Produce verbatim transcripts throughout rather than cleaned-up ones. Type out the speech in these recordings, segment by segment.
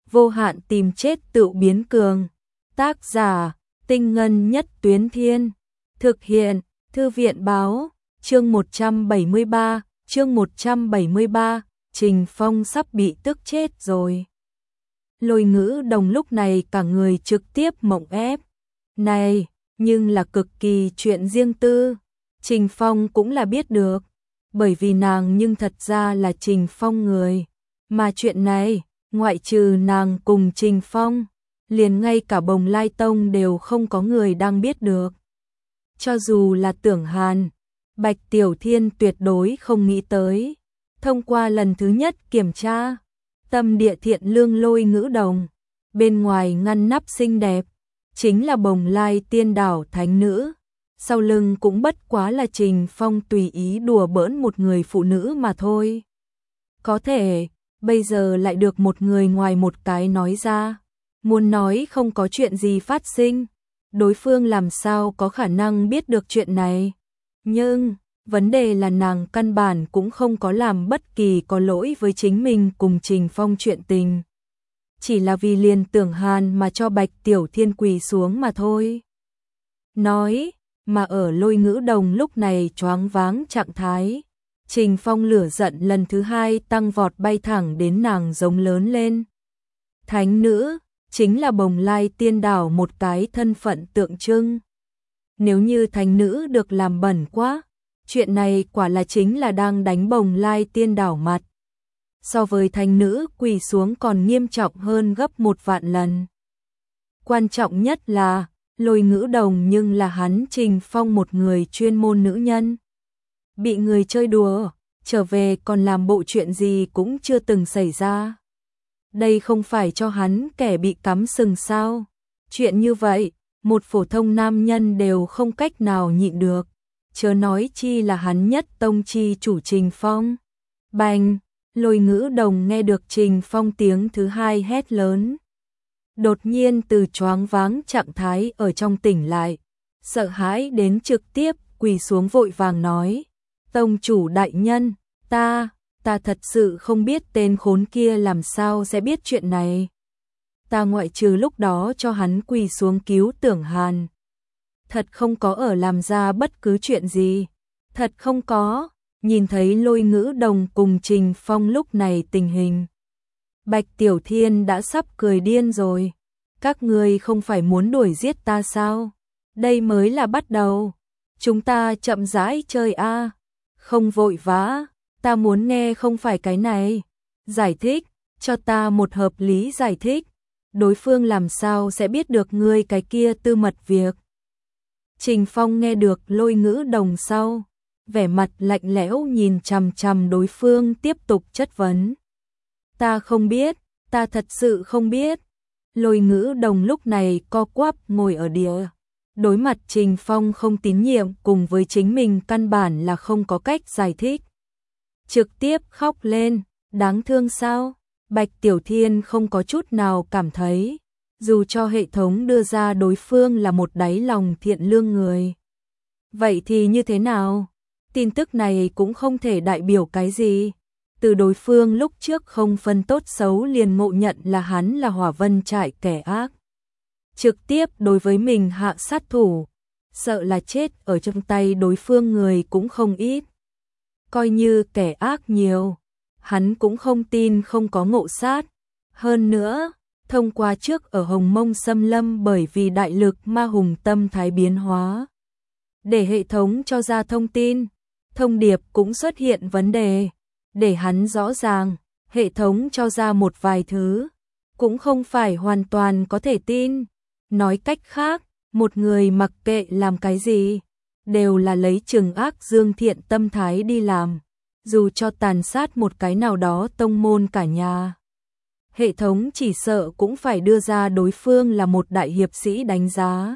vô hạn tìm chết tự biến cường. Tác giả, Tinh Ngân Nhất Tuyến Thiên. Thực hiện, Thư viện Báo. Chương một trăm bảy mươi ba, chương một trăm bảy mươi ba, Trình Phong sắp bị tức chết rồi. Lôi Ngữ Đồng lúc này cả người trực tiếp mộng ép. Này, nhưng là cực kỳ chuyện riêng tư. Trình Phong cũng là biết được. Bởi vì nàng nhưng thật ra là Trình Phong người. Mà chuyện này, ngoại trừ nàng cùng Trình Phong, liền ngay cả Bồng Lai Tông đều không có người đang biết được. Cho dù là Tưởng Hàn, Bạch Tiểu Thiên tuyệt đối không nghĩ tới. Thông qua lần thứ nhất kiểm tra, tâm địa thiện lương Lôi Ngữ Đồng, bên ngoài ngăn nắp xinh đẹp, chính là Bồng Lai Tiên Đảo thánh nữ. Sau lưng cũng bất quá là Trình Phong tùy ý đùa bỡn một người phụ nữ mà thôi. Có thể, bây giờ lại được một người ngoài một cái nói ra. Muốn nói không có chuyện gì phát sinh, đối phương làm sao có khả năng biết được chuyện này. Nhưng, vấn đề là nàng căn bản cũng không có làm bất kỳ có lỗi với chính mình cùng Trình Phong chuyện tình. Chỉ là vì liền Tưởng Hàn mà cho Bạch Tiểu Thiên quỳ xuống mà thôi. Nói, mà ở Lôi Ngữ Đồng lúc này choáng váng trạng thái. Trình Phong lửa giận lần thứ hai tăng vọt bay thẳng đến nàng giống lớn lên. Thánh nữ, chính là Bồng Lai Tiên Đảo một cái thân phận tượng trưng. Nếu như thánh nữ được làm bẩn quá, chuyện này quả là chính là đang đánh Bồng Lai Tiên Đảo mặt. So với thánh nữ quỳ xuống còn nghiêm trọng hơn gấp một vạn lần. Quan trọng nhất là, Lôi Ngữ Đồng nhưng là hắn Trình Phong một người chuyên môn nữ nhân. Bị người chơi đùa, trở về còn làm bộ chuyện gì cũng chưa từng xảy ra. Đây không phải cho hắn kẻ bị cắm sừng sao. Chuyện như vậy, một phổ thông nam nhân đều không cách nào nhịn được. Chớ nói chi là hắn nhất tông chi chủ Trình Phong. Bành, Lôi Ngữ Đồng nghe được Trình Phong tiếng thứ hai hét lớn. Đột nhiên từ choáng váng trạng thái ở trong tỉnh lại. Sợ hãi đến trực tiếp quỳ xuống vội vàng nói. Tông chủ đại nhân, ta, ta thật sự không biết tên khốn kia làm sao sẽ biết chuyện này. Ta ngoại trừ lúc đó cho hắn quỳ xuống cứu Tưởng Hàn. Thật không có ở làm ra bất cứ chuyện gì. Thật không có, nhìn thấy Lôi Ngữ Đồng cùng Trình Phong lúc này tình hình. Bạch Tiểu Thiên đã sắp cười điên rồi. Các ngươi không phải muốn đuổi giết ta sao? Đây mới là bắt đầu. Chúng ta chậm rãi chơi a. Không vội vã, ta muốn nghe không phải cái này. Giải thích, cho ta một hợp lý giải thích. Đối phương làm sao sẽ biết được ngươi cái kia tư mật việc. Trình Phong nghe được Lôi Ngữ Đồng sau, vẻ mặt lạnh lẽo nhìn chằm chằm đối phương tiếp tục chất vấn. Ta không biết, ta thật sự không biết. Lôi Ngữ Đồng lúc này co quắp ngồi ở địa. Đối mặt Trình Phong không tín nhiệm cùng với chính mình căn bản là không có cách giải thích. Trực tiếp khóc lên, đáng thương sao? Bạch Tiểu Thiên không có chút nào cảm thấy, dù cho hệ thống đưa ra đối phương là một đáy lòng thiện lương người. Vậy thì như thế nào? Tin tức này cũng không thể đại biểu cái gì. Từ đối phương lúc trước không phân tốt xấu liền ngộ nhận là hắn là Hỏa Vân trại kẻ ác. Trực tiếp đối với mình hạ sát thủ, sợ là chết ở trong tay đối phương người cũng không ít. Coi như kẻ ác nhiều, hắn cũng không tin không có ngộ sát. Hơn nữa, thông qua trước ở Hồng Mông Xâm Lâm bởi vì đại lực ma hùng tâm thái biến hóa. Để hệ thống cho ra thông tin, thông điệp cũng xuất hiện vấn đề. Để hắn rõ ràng, hệ thống cho ra một vài thứ, cũng không phải hoàn toàn có thể tin. Nói cách khác, một người mặc kệ làm cái gì, đều là lấy trừng ác dương thiện tâm thái đi làm, dù cho tàn sát một cái nào đó tông môn cả nhà. Hệ thống chỉ sợ cũng phải đưa ra đối phương là một đại hiệp sĩ đánh giá.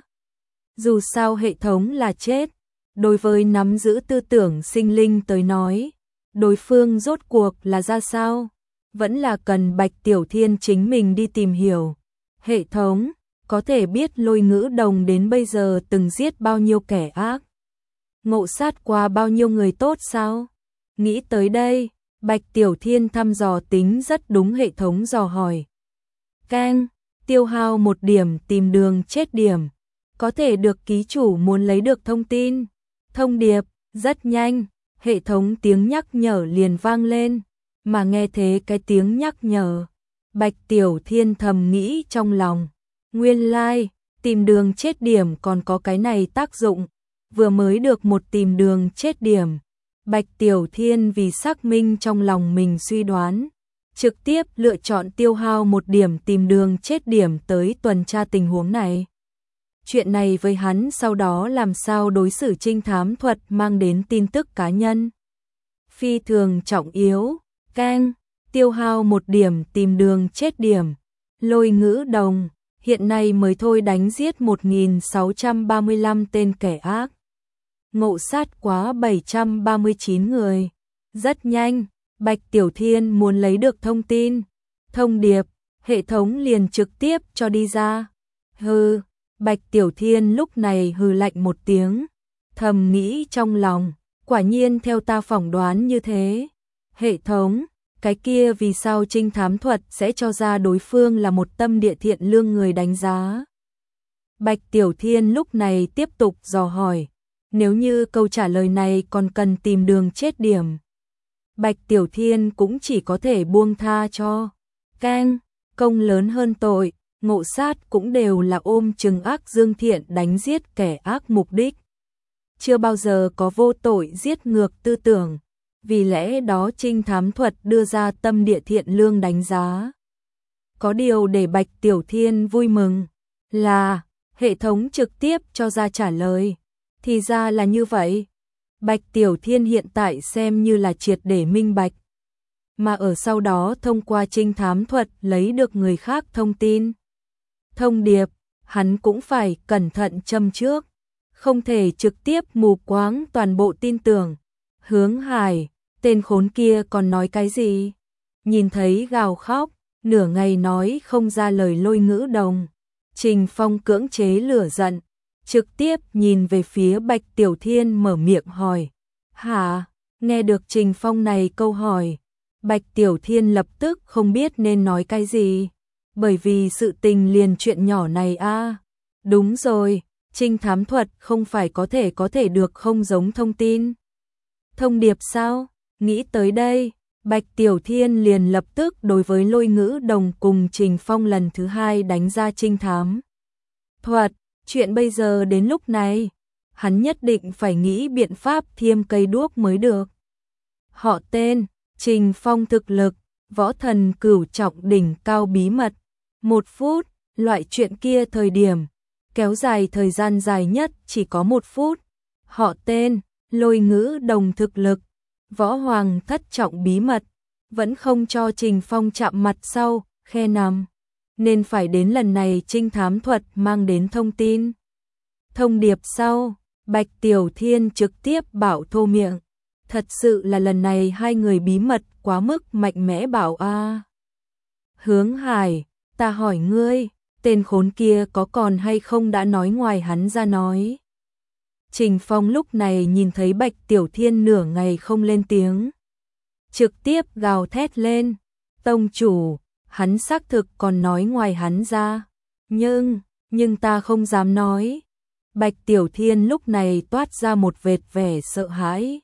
Dù sao hệ thống là chết, đối với nắm giữ tư tưởng sinh linh tới nói, đối phương rốt cuộc là ra sao, vẫn là cần Bạch Tiểu Thiên chính mình đi tìm hiểu. Hệ thống có thể biết Lôi Ngữ Đồng đến bây giờ từng giết bao nhiêu kẻ ác, ngộ sát qua bao nhiêu người tốt sao? Nghĩ tới đây, Bạch Tiểu Thiên thăm dò tính rất đúng hệ thống dò hỏi. Keng, tiêu hao một điểm tìm đường chết điểm. Có thể được ký chủ muốn lấy được thông tin. Thông điệp, rất nhanh, hệ thống tiếng nhắc nhở liền vang lên. Mà nghe thế cái tiếng nhắc nhở, Bạch Tiểu Thiên thầm nghĩ trong lòng. Nguyên lai, like, tìm đường chết điểm còn có cái này tác dụng. Vừa mới được một tìm đường chết điểm. Bạch Tiểu Thiên vì xác minh trong lòng mình suy đoán, trực tiếp lựa chọn tiêu hao một điểm tìm đường chết điểm tới tuần tra tình huống này. Chuyện này với hắn sau đó làm sao đối xử trinh thám thuật mang đến tin tức cá nhân. Phi thường trọng yếu, Keng, tiêu hao một điểm tìm đường chết điểm. Lôi Ngữ Đồng, hiện nay mới thôi đánh giết một nghìn sáu trăm ba mươi lăm tên kẻ ác. Ngộ sát quá bảy trăm ba mươi chín người. Rất nhanh, Bạch Tiểu Thiên muốn lấy được thông tin. Thông điệp, hệ thống liền trực tiếp cho đi ra. Hừ, Bạch Tiểu Thiên lúc này hừ lạnh một tiếng. Thầm nghĩ trong lòng, quả nhiên theo ta phỏng đoán như thế. Hệ thống, cái kia vì sao trinh thám thuật sẽ cho ra đối phương là một tâm địa thiện lương người đánh giá. Bạch Tiểu Thiên lúc này tiếp tục dò hỏi. Nếu như câu trả lời này còn cần tìm đường chết điểm, Bạch Tiểu Thiên cũng chỉ có thể buông tha cho. Keng, công lớn hơn tội, ngộ sát cũng đều là ôm chừng ác dương thiện đánh giết kẻ ác mục đích. Chưa bao giờ có vô tội giết ngược tư tưởng, vì lẽ đó trinh thám thuật đưa ra tâm địa thiện lương đánh giá. Có điều để Bạch Tiểu Thiên vui mừng là hệ thống trực tiếp cho ra trả lời. Thì ra là như vậy. Bạch Tiểu Thiên hiện tại xem như là triệt để minh bạch. Mà ở sau đó thông qua trinh thám thuật lấy được người khác thông tin. Thông điệp, hắn cũng phải cẩn thận châm trước. Không thể trực tiếp mù quáng toàn bộ tin tưởng. Hướng Hải, tên khốn kia còn nói cái gì? Nhìn thấy gào khóc, nửa ngày nói không ra lời Lôi Ngữ Đồng. Trình Phong cưỡng chế lửa giận. Trực tiếp nhìn về phía Bạch Tiểu Thiên mở miệng hỏi. Hả? Nghe được Trình Phong này câu hỏi, Bạch Tiểu Thiên lập tức không biết nên nói cái gì. Bởi vì sự tình liền chuyện nhỏ này a. À, đúng rồi, trinh thám thuật không phải có thể có thể được không giống thông tin. Thông điệp sao? Nghĩ tới đây, Bạch Tiểu Thiên liền lập tức đối với Lôi Ngữ Đồng cùng Trình Phong lần thứ hai đánh ra trinh thám thuật. Chuyện bây giờ đến lúc này, hắn nhất định phải nghĩ biện pháp thiêm cây đuốc mới được. Họ tên, Trình Phong thực lực, võ thần cửu trọng đỉnh cao bí mật. Một phút, loại chuyện kia thời điểm, kéo dài thời gian dài nhất chỉ có một phút. Họ tên, Lôi Ngữ Đồng thực lực, võ hoàng thất trọng bí mật, vẫn không cho Trình Phong chạm mặt sau, khe nằm. Nên phải đến lần này trinh thám thuật mang đến thông tin. Thông điệp sau, Bạch Tiểu Thiên trực tiếp bảo thô miệng. Thật sự là lần này hai người bí mật quá mức mạnh mẽ bảo a. À. Hướng Hải, ta hỏi ngươi, tên khốn kia có còn hay không đã nói ngoài hắn ra nói. Trình Phong lúc này nhìn thấy Bạch Tiểu Thiên nửa ngày không lên tiếng. Trực tiếp gào thét lên. Tông chủ, hắn xác thực còn nói ngoài hắn ra. Nhưng, nhưng ta không dám nói. Bạch Tiểu Thiên lúc này toát ra một vệt vẻ sợ hãi.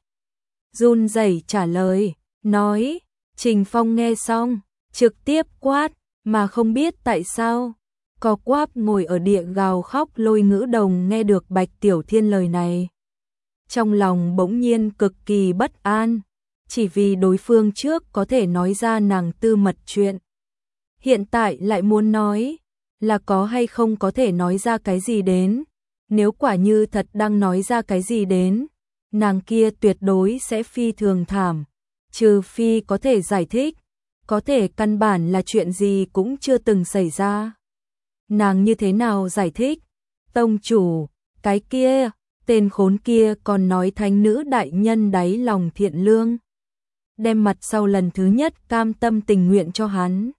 Run rẩy trả lời, nói. Trình Phong nghe xong, trực tiếp quát, mà không biết tại sao. Có quáp ngồi ở địa gào khóc Lôi Ngữ Đồng nghe được Bạch Tiểu Thiên lời này. Trong lòng bỗng nhiên cực kỳ bất an. Chỉ vì đối phương trước có thể nói ra nàng tư mật chuyện. Hiện tại lại muốn nói, là có hay không có thể nói ra cái gì đến. Nếu quả như thật đang nói ra cái gì đến, nàng kia tuyệt đối sẽ phi thường thảm. Trừ phi có thể giải thích, có thể căn bản là chuyện gì cũng chưa từng xảy ra. Nàng như thế nào giải thích? Tông chủ, cái kia, tên khốn kia còn nói thánh nữ đại nhân đáy lòng thiện lương. Đem mặt sau lần thứ nhất cam tâm tình nguyện cho hắn.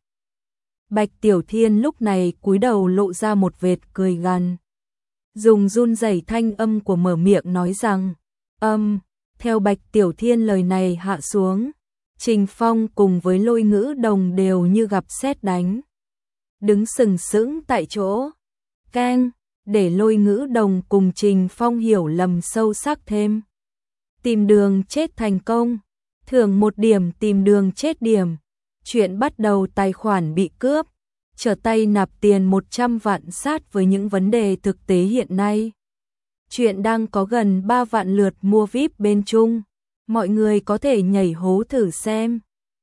Bạch Tiểu Thiên lúc này cúi đầu lộ ra một vệt cười gằn. Dùng run rẩy thanh âm của mở miệng nói rằng, âm, theo Bạch Tiểu Thiên lời này hạ xuống, Trình Phong cùng với Lôi Ngữ Đồng đều như gặp sét đánh. đứng sừng sững tại chỗ. Keng, để Lôi Ngữ Đồng cùng Trình Phong hiểu lầm sâu sắc thêm. Tìm đường chết thành công, thưởng một điểm tìm đường chết điểm. Chuyện bắt đầu tài khoản bị cướp, trở tay nạp tiền một trăm vạn sát với những vấn đề thực tế hiện nay. Chuyện đang có gần ba vạn lượt mua vi ai pi bên Trung, mọi người có thể nhảy hố thử xem.